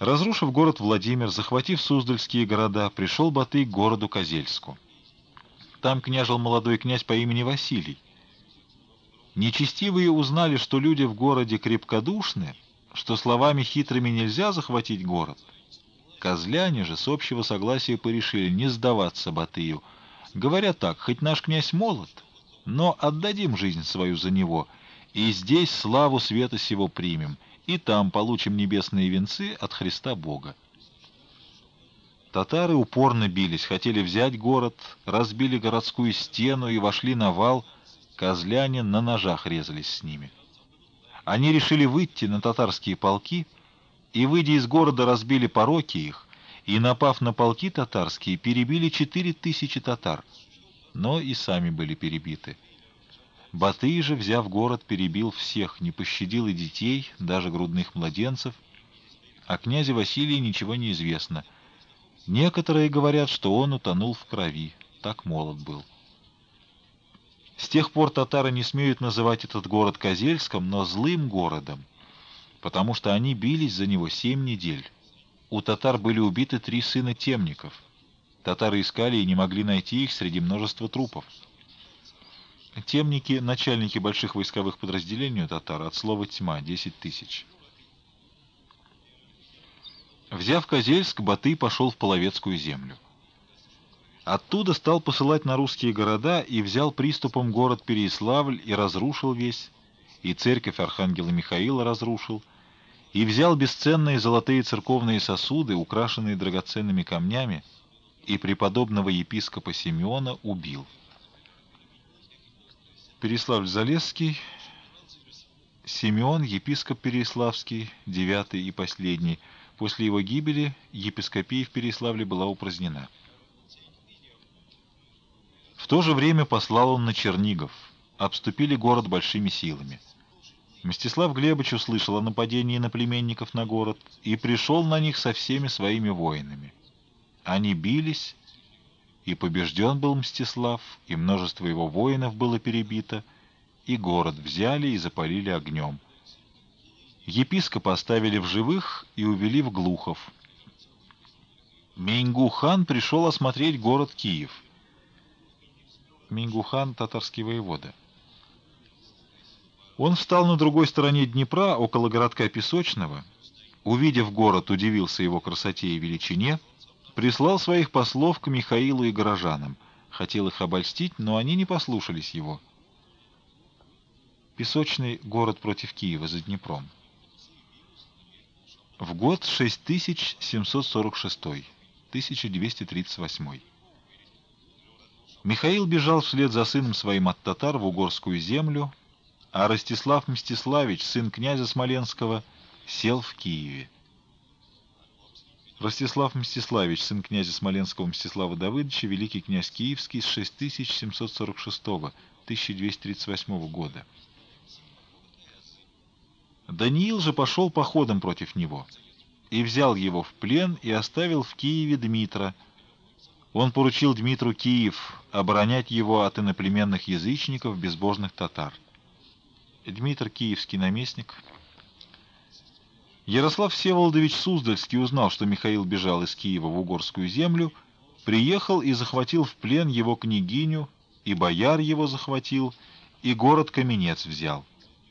Разрушив город Владимир, захватив Суздальские города, пришел Батый к городу Козельску. Там княжил молодой князь по имени Василий. Нечестивые узнали, что люди в городе крепкодушны, что словами хитрыми нельзя захватить город. Козляне же с общего согласия порешили не сдаваться Батыю, говоря так: хоть наш князь молод, но отдадим жизнь свою за него, и здесь славу света сего примем, и там получим небесные венцы от Христа Бога. Татары упорно бились, хотели взять город, разбили городскую стену и вошли на вал. Козляне на ножах резались с ними. Они решили выйти на татарские полки, и, выйдя из города, разбили пороки их, и, напав на полки татарские, перебили 4000 татар, но и сами были перебиты. Батый же, взяв город, перебил всех, не пощадил и детей, даже грудных младенцев. О князе Василии ничего не известно. Некоторые говорят, что он утонул в крови, так молод был. С тех пор татары не смеют называть этот город Козельском, но злым городом, потому что они бились за него 7 недель. У татар были убиты 3 сына темников. Татары искали и не могли найти их среди множества трупов. Темники — начальники больших войсковых подразделений у татар, от слова «тьма» — 10 000. Взяв Козельск, Батый пошел в Половецкую землю. Оттуда стал посылать на русские города и взял приступом город Переяславль и разрушил весь, и церковь архангела Михаила разрушил, и взял бесценные золотые церковные сосуды, украшенные драгоценными камнями, и преподобного епископа Симеона убил. Переславль-Залесский, Симеон, епископ Переяславский, 9-й и последний. После его гибели епископия в Переяславле была упразднена. В то же время послал он на Чернигов. Обступили город большими силами. Мстислав Глебыч услышал о нападении иноплеменников на город и пришел на них со всеми своими воинами. Они бились, и побежден был Мстислав, и множество его воинов было перебито, и город взяли и запалили огнем. Епископа оставили в живых и увели в Глухов. Меньгу-хан пришел осмотреть город Киев. Меньгу-хан — татарский воевода. Он встал на другой стороне Днепра, около городка Песочного. Увидев город, удивился его красоте и величине, прислал своих послов к Михаилу и горожанам. Хотел их обольстить, но они не послушались его. Песочный — город против Киева, за Днепром. В год 6746, 1238. Михаил бежал вслед за сыном своим от татар в угорскую землю, а Ростислав Мстиславич, сын князя Смоленского, сел в Киеве. Ростислав Мстиславич, сын князя Смоленского Мстислава Давыдовича, великий князь Киевский, с 6746, 1238 года. Даниил же пошел походом против него и взял его в плен и оставил в Киеве Дмитра. Он поручил Дмитру Киев оборонять его от иноплеменных язычников, безбожных татар. Дмитр — киевский наместник. Ярослав Всеволодович Суздальский узнал, что Михаил бежал из Киева в угорскую землю, приехал и захватил в плен его княгиню, и бояр его захватил, и город Каменец взял.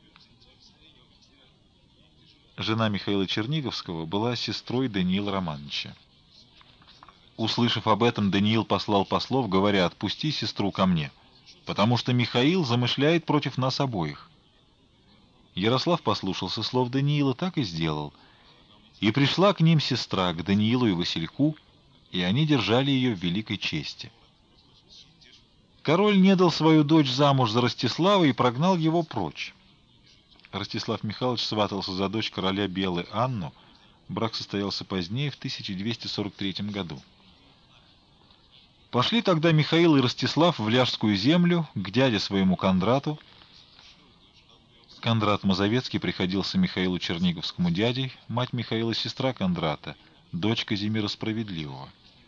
Жена Михаила Черниговского была сестрой Даниила Романовича. Услышав об этом, Даниил послал послов, говоря: «Отпусти сестру ко мне, потому что Михаил замышляет против нас обоих». Ярослав послушался слов Даниила, так и сделал. И пришла к ним сестра, к Даниилу и Васильку, и они держали ее в великой чести. Король не дал свою дочь замуж за Ростислава и прогнал его прочь. Ростислав Михайлович сватался за дочь короля Белы Анну. Брак состоялся позднее, в 1243 году. Пошли тогда Михаил и Ростислав в Ляжскую землю к дяде своему Кондрату. Кондрат Мазовецкий приходился Михаилу Черниговскому дядей, мать Михаила — сестра Кондрата, дочь Казимира Справедливого.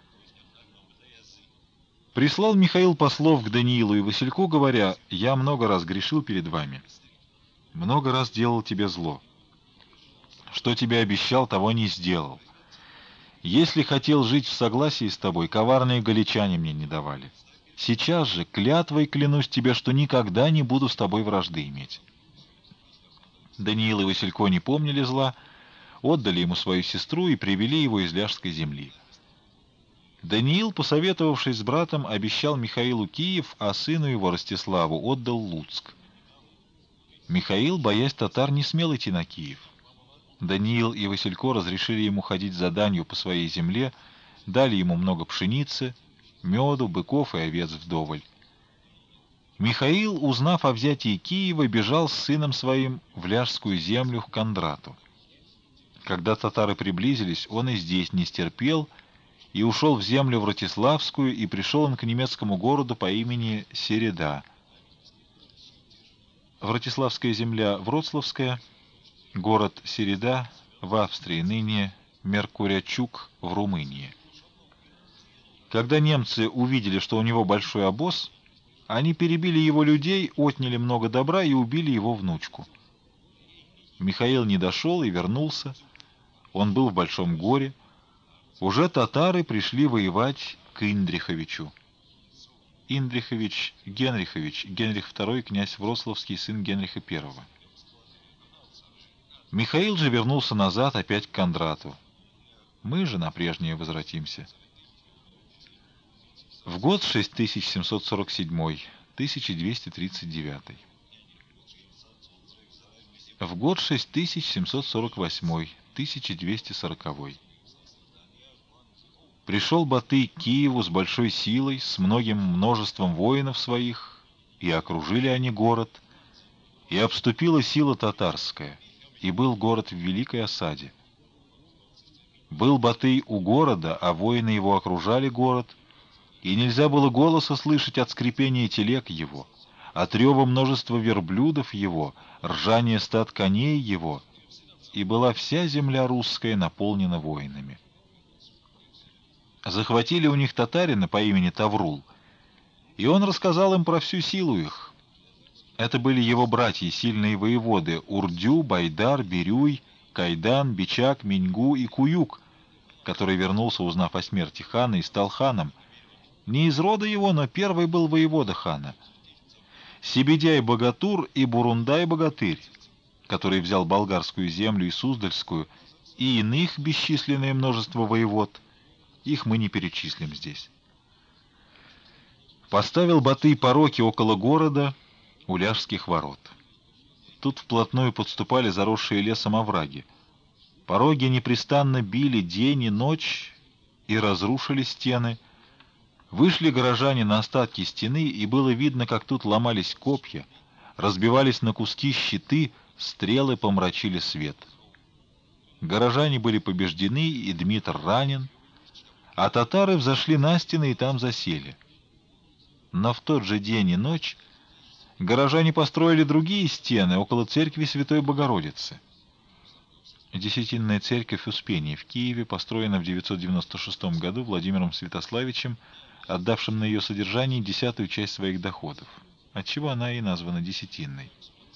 Прислал Михаил послов к Даниилу и Васильку, говоря: «Я много раз грешил перед вами, много раз делал тебе зло. Что тебе обещал, того не сделал. Если хотел жить в согласии с тобой, коварные галичане мне не давали. Сейчас же клятвой клянусь тебе, что никогда не буду с тобой вражды иметь». Даниил и Василько не помнили зла, отдали ему свою сестру и привели его из ляжской земли. Даниил, посоветовавшись с братом, обещал Михаилу Киев, а сыну его Ростиславу отдал Луцк. Михаил, боясь татар, не смел идти на Киев. Даниил и Василько разрешили ему ходить за данью по своей земле, дали ему много пшеницы, меду, быков и овец вдоволь. Михаил, узнав о взятии Киева, бежал с сыном своим в Ляжскую землю к Кондрату. Когда татары приблизились, он и здесь не стерпел и ушел в землю Вратиславскую, и пришел он к немецкому городу по имени Середа. Вратиславская земля Вроцлавская, город Середа в Австрии, ныне Меркурячук в Румынии. Когда немцы увидели, что у него большой обоз, они перебили его людей, отняли много добра и убили его внучку. Михаил не дошел и вернулся. Он был в большом горе. Уже татары пришли воевать к Индриховичу. Индрихович Генрихович, Генрих II, князь Вроцлавский, сын Генриха I. Михаил же вернулся назад опять к Кондрату. Мы же на прежнее возвратимся. В год 6747, 1239. В год 6748, 1240. Пришел Батый к Киеву с большой силой, с многим множеством воинов своих, и окружили они город, и обступила сила татарская, и был город в великой осаде. Был Батый у города, а воины его окружали город, и нельзя было голоса слышать от скрипения телег его, от рева множества верблюдов его, ржания стад коней его, и была вся земля русская наполнена воинами. Захватили у них татарина по имени Таврул, и он рассказал им про всю силу их. Это были его братья, сильные воеводы Урдю, Байдар, Бирюй, Кайдан, Бичак, Миньгу и Куюк, который вернулся, узнав о смерти хана, и стал ханом. Не из рода его, но первый был воевода хана. Себедяй-богатур и Бурундай-богатырь, который взял болгарскую землю и Суздальскую, и иных бесчисленное множество воевод, их мы не перечислим здесь. Поставил Батый пороки около города у Ляжских ворот. Тут вплотную подступали заросшие лесом овраги. Пороги непрестанно били день и ночь и разрушили стены. Вышли горожане на остатки стены, и было видно, как тут ломались копья, разбивались на куски щиты, стрелы помрачили свет. Горожане были побеждены, и Дмитр ранен, а татары взошли на стены и там засели. Но в тот же день и ночь горожане построили другие стены около церкви Святой Богородицы. Десятинная церковь Успения в Киеве построена в 996 году Владимиром Святославичем, отдавшим на ее содержание 10-ю часть своих доходов, отчего она и названа Десятинной.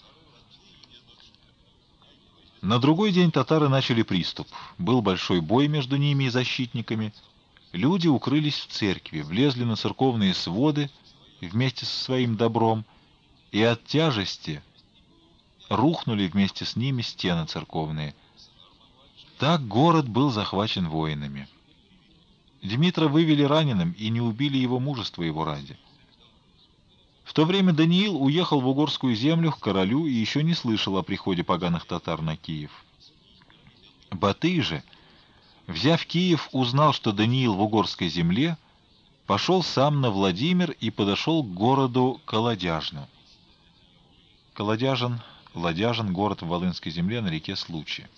На другой день татары начали приступ. Был большой бой между ними и защитниками. Люди укрылись в церкви, влезли на церковные своды вместе со своим добром, и от тяжести рухнули вместе с ними стены церковные. Так город был захвачен воинами. Дмитра вывели раненым и не убили его мужество его ради. В то время Даниил уехал в угорскую землю к королю и еще не слышал о приходе поганых татар на Киев. Батый же, взяв Киев, узнал, что Даниил в угорской земле, пошел сам на Владимир и подошел к городу Колодяжну. Колодяжен, Ладяжен — город в Волынской земле на реке Случи.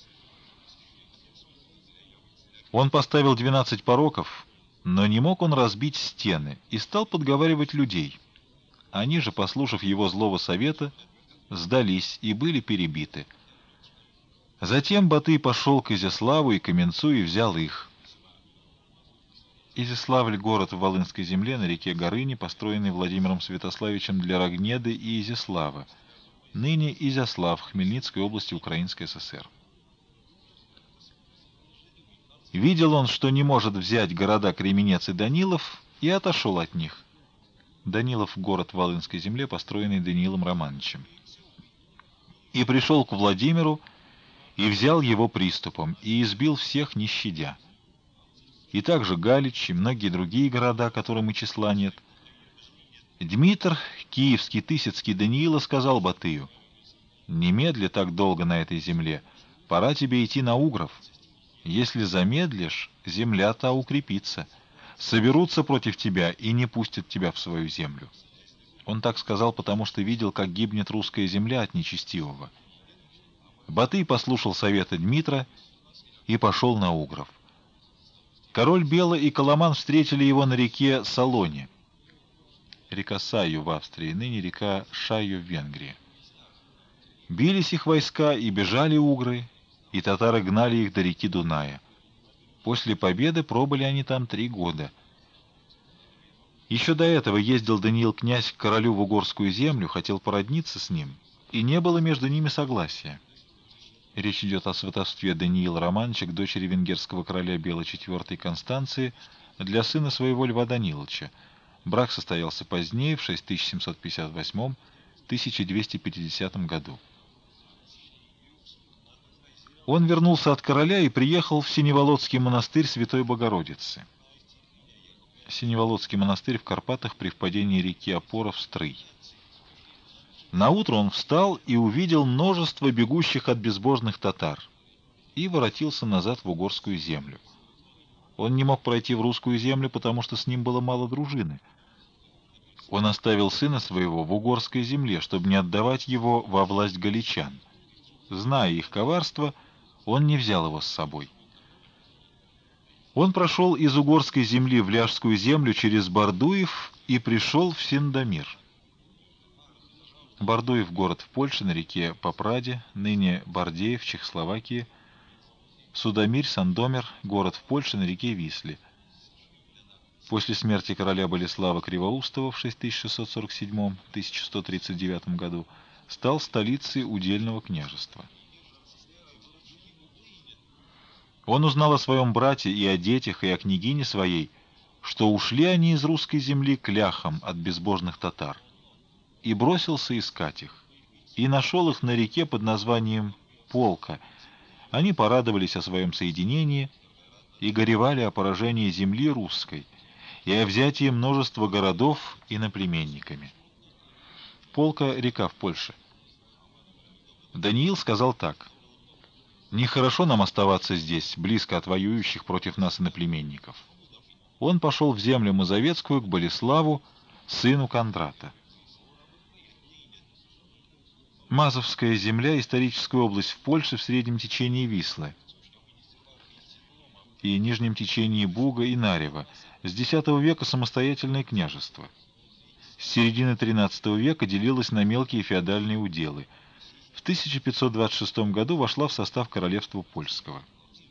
Он поставил 12 пороков, но не мог он разбить стены, и стал подговаривать людей. Они же, послушав его злого совета, сдались и были перебиты. Затем Батый пошел к Изяславу и Каменцу и взял их. Изяславль — город в Волынской земле на реке Горыни, построенный Владимиром Святославичем для Рогнеды и Изяслава, ныне Изяслав, Хмельницкой области, Украинской ССР. Видел он, что не может взять города Кременец и Данилов, и отошел от них. Данилов — город в Волынской земле, построенный Даниилом Романовичем. И пришел к Владимиру, и взял его приступом, и избил всех, не щадя. И также Галич, и многие другие города, которым и числа нет. Дмитр, киевский, Тысяцкий Даниила, сказал Батыю: «Немедли так долго на этой земле, пора тебе идти на угров. Если замедлишь, земля та укрепится, соберутся против тебя и не пустят тебя в свою землю». Он так сказал, потому что видел, как гибнет русская земля от нечестивого. Батый послушал совета Дмитра и пошел на угров. Король Бела и Коломан встретили его на реке Салоне. Река Саю в Австрии, ныне река Шаю в Венгрии. Бились их войска, и бежали угры, и татары гнали их до реки Дуная. После победы пробыли они там 3 года. Еще до этого ездил Даниил князь к королю в угорскую землю, хотел породниться с ним, и не было между ними согласия. Речь идет о сватовстве Даниила Романовича к дочери венгерского короля Бела IV Констанции для сына своего Льва Даниловича. Брак состоялся позднее, в 6758-1250 году. Он вернулся от короля и приехал в Синеволодский монастырь Святой Богородицы. Синеволодский монастырь в Карпатах при впадении реки Опора в Стрый. Наутро он встал и увидел множество бегущих от безбожных татар и воротился назад в угорскую землю. Он не мог пройти в русскую землю, потому что с ним было мало дружины. Он оставил сына своего в угорской земле, чтобы не отдавать его во власть галичан. Зная их коварство, он не взял его с собой. Он прошел из угорской земли в ляжскую землю через Бардуев и пришел в Сендомир. Бардуев — город в Польше, на реке Попраде, ныне Бардеев, Чехословакии. Судомирь, Сандомир — город в Польше, на реке Висле. После смерти короля Болеслава Кривоустова в 6647-1139 году стал столицей удельного княжества. Он узнал о своем брате и о детях, и о княгине своей, что ушли они из русской земли к ляхам от безбожных татар, и бросился искать их, и нашел их на реке под названием Полка. Они порадовались о своем соединении и горевали о поражении земли русской и о взятии множества городов иноплеменниками. Полка — река в Польше. Даниил сказал так: «Нехорошо нам оставаться здесь, близко от воюющих против нас иноплеменников». Он пошел в землю Мазовецкую к Болеславу, сыну Кондрата. Мазовская земля — историческая область в Польше в среднем течении Вислы и нижнем течении Буга и Нарева. С X века самостоятельное княжество. С середины XIII века делилось на мелкие феодальные уделы. В 1526 году вошла в состав королевства польского.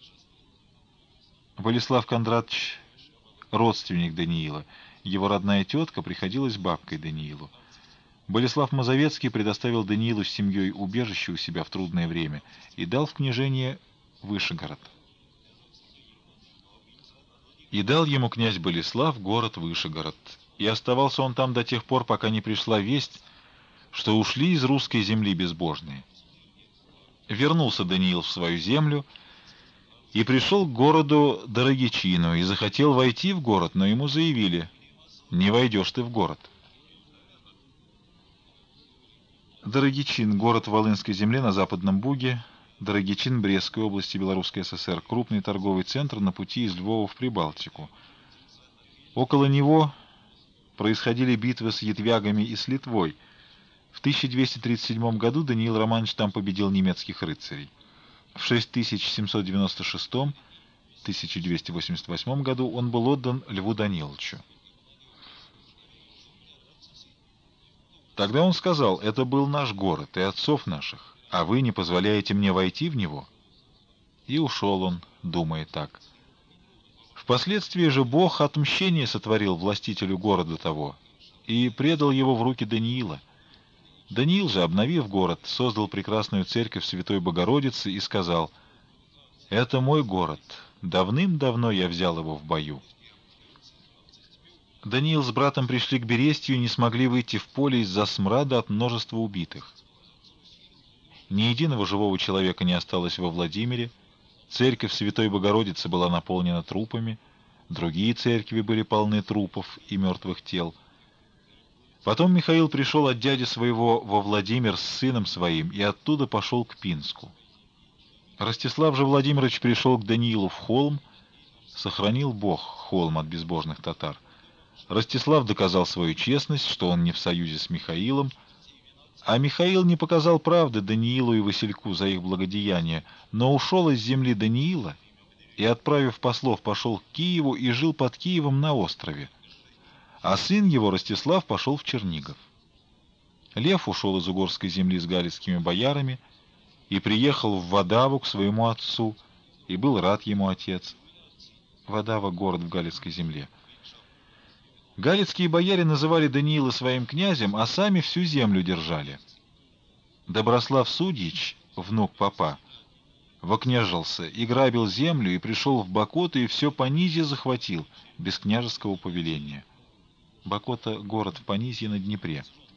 Болеслав Кондратович — родственник Даниила. Его родная тетка приходилась бабкой Даниилу. Болеслав Мазовецкий предоставил Даниилу с семьей убежище у себя в трудное время и дал в княжение Вышегород. И дал ему князь Болеслав город Вышегород, и оставался он там до тех пор, пока не пришла весть, что ушли из русской земли безбожные. Вернулся Даниил в свою землю и пришел к городу Дорогичину, и захотел войти в город, но ему заявили: «Не войдешь ты в город». Дорогичин — город в Волынской земле на Западном Буге, Дорогичин Брестской области, Белорусской ССР, крупный торговый центр на пути из Львова в Прибалтику. Около него происходили битвы с ятвягами и с Литвой. В 1237 году Даниил Романович там победил немецких рыцарей. В 6796-1288 году он был отдан Льву Даниловичу. Тогда он сказал: «Это был наш город и отцов наших, а вы не позволяете мне войти в него». И ушел он, думая так. Впоследствии же Бог отмщение сотворил властителю города того и предал его в руки Даниила. Даниил же, обновив город, создал прекрасную церковь Святой Богородицы и сказал: Это мой город. Давным-давно я взял его в бою. Даниил с братом пришли к Берестью и не смогли выйти в поле из-за смрада от множества убитых. Ни единого живого человека не осталось во Владимире. Церковь Святой Богородицы была наполнена трупами, другие церкви были полны трупов и мертвых тел. Потом Михаил пришел от дяди своего во Владимир с сыном своим и оттуда пошел к Пинску. Ростислав же Владимирович пришел к Даниилу в холм, сохранил Бог холм от безбожных татар. Ростислав доказал свою честность, что он не в союзе с Михаилом, а Михаил не показал правды Даниилу и Васильку за их благодеяние, но ушел из земли Даниила и, отправив послов, пошел к Киеву и жил под Киевом на острове, а сын его, Ростислав, пошел в Чернигов. Лев ушел из угорской земли с галицкими боярами и приехал в Вадаву к своему отцу, и был рад ему отец. Вадава — город в Галицкой земле. Галицкие бояре называли Даниила своим князем, а сами всю землю держали. Доброслав Судьич, внук попа, вокняжился и грабил землю, и пришел в Бакоту, и все Понизье захватил, без княжеского повеления. Бакота — город в Понизье на Днепре.